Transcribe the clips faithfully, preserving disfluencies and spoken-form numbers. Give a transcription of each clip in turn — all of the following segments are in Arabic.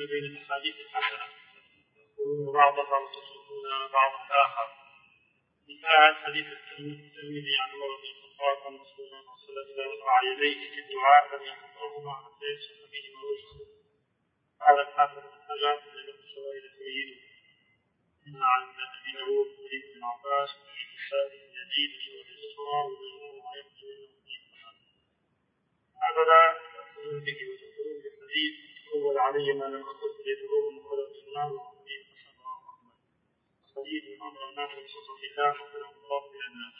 بين الأحاديث الحسنة يقولون بعضها وتصدون بعض الآخر. مثال حديث الترمذي عن عمر بن الخطاب أن رسول الله صلى الله عليه وسلم رفع يديه في الدعاء لم يحفظهما حتى يمسح بهما وجهه. قال الحافظ بن حجر لم الشوائب تبينه. إن عن أبي داود حديث ابن عباس في كتاب جديد سورة الإسراء وبينهما ما يخرج منه في الحسن. هذا يقولون به وتقولون بالحديث أول علي ما لم أقل يدعوه مخلص الله وحديث حسن وأحمد. حديث أمر الناس بصوت الله وكلام الله إلى الناس.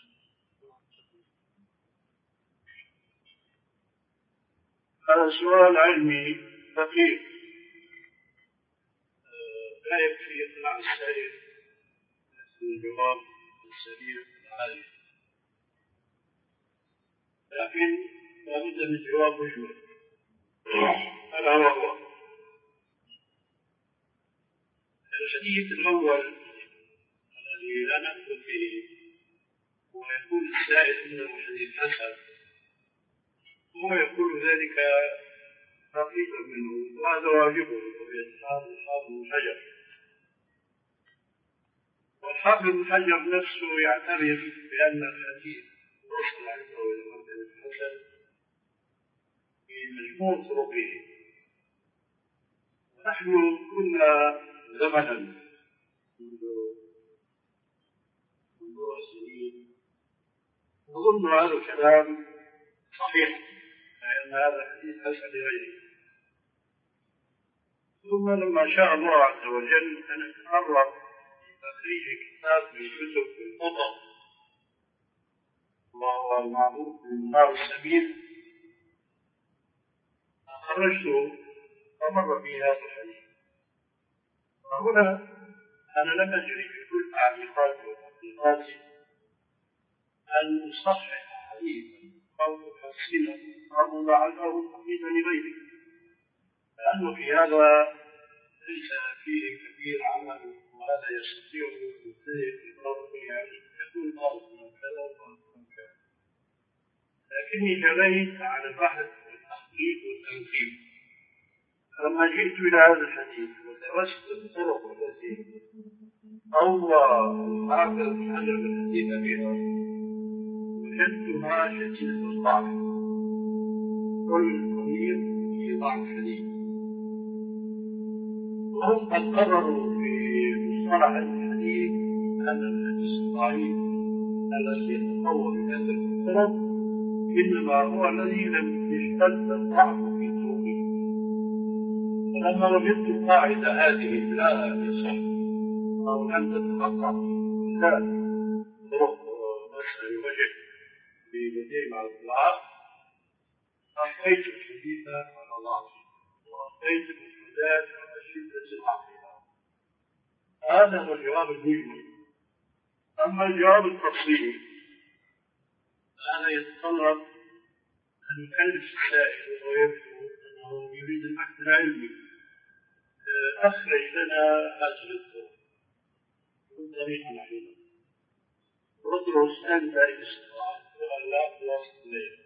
هذا سؤال علمي دقيق لا يكفي يطلع السائل من الجواب السريع العالي، لكن لابد من جواب مجمل. هذا هو الحديث الأول الذي لا نأخذ به ويقول السائل إنه حديث حسن، هو يقول ذلك تقريبا منه، وهذا واجبه بطبيعة الحافظ بن حجر. والحافظ بن حجر نفسه يعترف بأن الحديث وصل عنده إلى مرتبة الحسن في مجموع طرقه. ونحن كنا زمنا منذ منذ سنين نظن هذا الكلام صحيح، لأن هذا حديث حسن لغيره. ثم لما شاء الله عز وجل أن نتقرب في تخريج كتاب من كتب الخطب وهو المعروف بمنار السبيل، خرجته فمر في هذا الحديث. فهنا أنا لم أجري في كل تعليقاتي وتحقيقاتي أن أصحح حديثا أو أحسنه أو أضعفه تقليدا لغيره، لأنه في هذا ليس فيه كبير عمل، وهذا يستطيع المجتهد في طرقه يعني يكون طالب من كذا وطالب من كذا. لكني جريت على البحث والتحقيق والتنقيب. لما جئت إلى هذا الحديث ودرست الطرق التي أوى الحافظ بن حجر الحديث بها وجدتها شديدة الضعف، كل ضمير في ضعف شديد. وهم قد قرروا في مصطلح الحديث أن الحديث الضعيف الذي يتقوى بهذا الطرق إنما هو الذي لم يشتد الضعف في طرقه. فلما وجدت القاعدة هذه لا يصح أو لم تتقطع لا طرق مسألة وجه في بديل على الضعف، أحكيت الحديث على ضعف وأحكيت المفردات على شدة ضعفها. هذا هو الجواب المجمل. أما الجواب التفصيلي هذا يتطلب أن يكلف السائل ويبدو أنه يريد البحث العلمي. أخرج لنا هذه الطرق من طريق العلم وادرس أنت إن استطعت وألا توصل إليه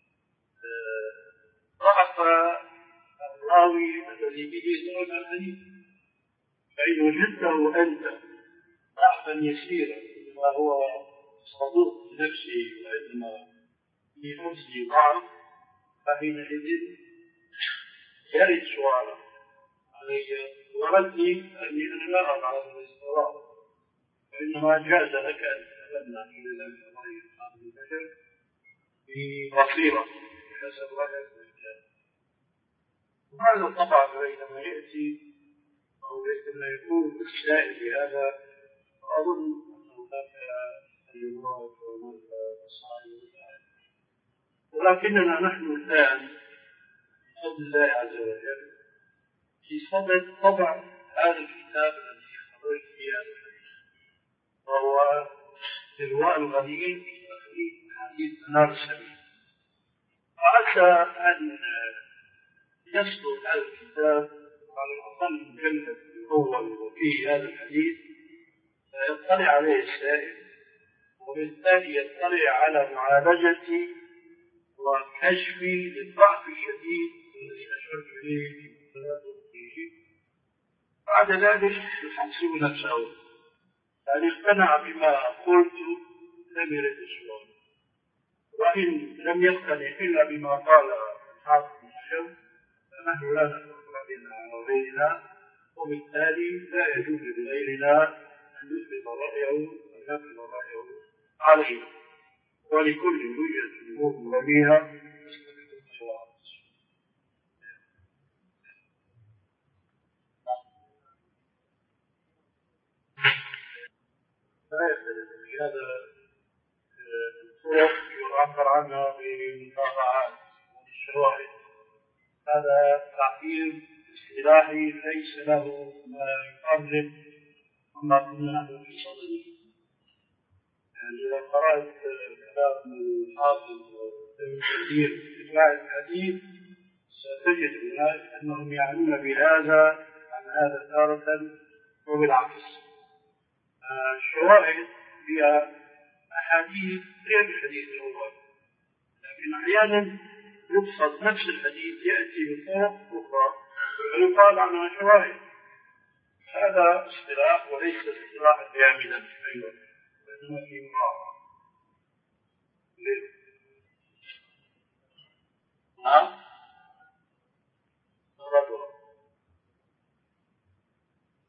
ضعف الراوي الذي به سرد الحديث، فإن وجدته أنت ضعفا يسيرا إنما هو صدوق بنفسه وإنما في نفسه ضعف، فحينئذ يرد سؤالا علي وردي أني أنا لا أضع هذا الاستراء، وإنما جاز لك أن تتبنى إلى ذلك الرأي الحافظ بن حجر ببصيرة بحسب رأيك والإجابة. وهذا طبعا بينما يأتي أو عندما يكون السائل بهذا أظن أنه هناك تجربات وهناك مصائب، ولكننا نحن الآن بفضل الله عز وجل في صدد طبع هذا الكتاب الذي خرجت فيه هذا الحديث، وهو إرواء الغليل في تخريج حديث منار السبيل. وعسى أن يصدر هذا الكتاب على الأقل المجلد الأول وفيه هذا الحديث فيطلع عليه السائل، وبالتالي يطلع على معالجة وكشف للضعف الشديد الذي أشرت إليه في مقالات وفيه بعد ذلك يحسب نفسه، يعني اقتنع بما قلت لم يرد السؤال، وإن لم يقتنع إلا بما قال الحافظ بن حجر فنحن لا نفرق بيننا وبيننا، وبالتالي لا يجوز لغيرنا أن يثبت رأيه وينقل رأيه عليه، ولكل وجهة نظر فيها لا يختلف في هذا الطرق يعبر عنها بالمتابعات والشواهد. هذا تعبير اصطلاحي ليس له ما يقرب عما كنا نحن في صدده. يعني إذا قرأت كلام الحافظ وابن كثير في اتباع الحديث ستجد هناك أنهم يعنون بهذا عن هذا تارة وبالعكس. الشواهد هي أحاديث غير الحديث الأول، لكن أحيانا يقصد نفس الحديث يأتي بطرق أخرى ويقال عنها شواهد. هذا اصطلاح وليس اصطلاحا جامدا أيضا، وإنما في مراعاة.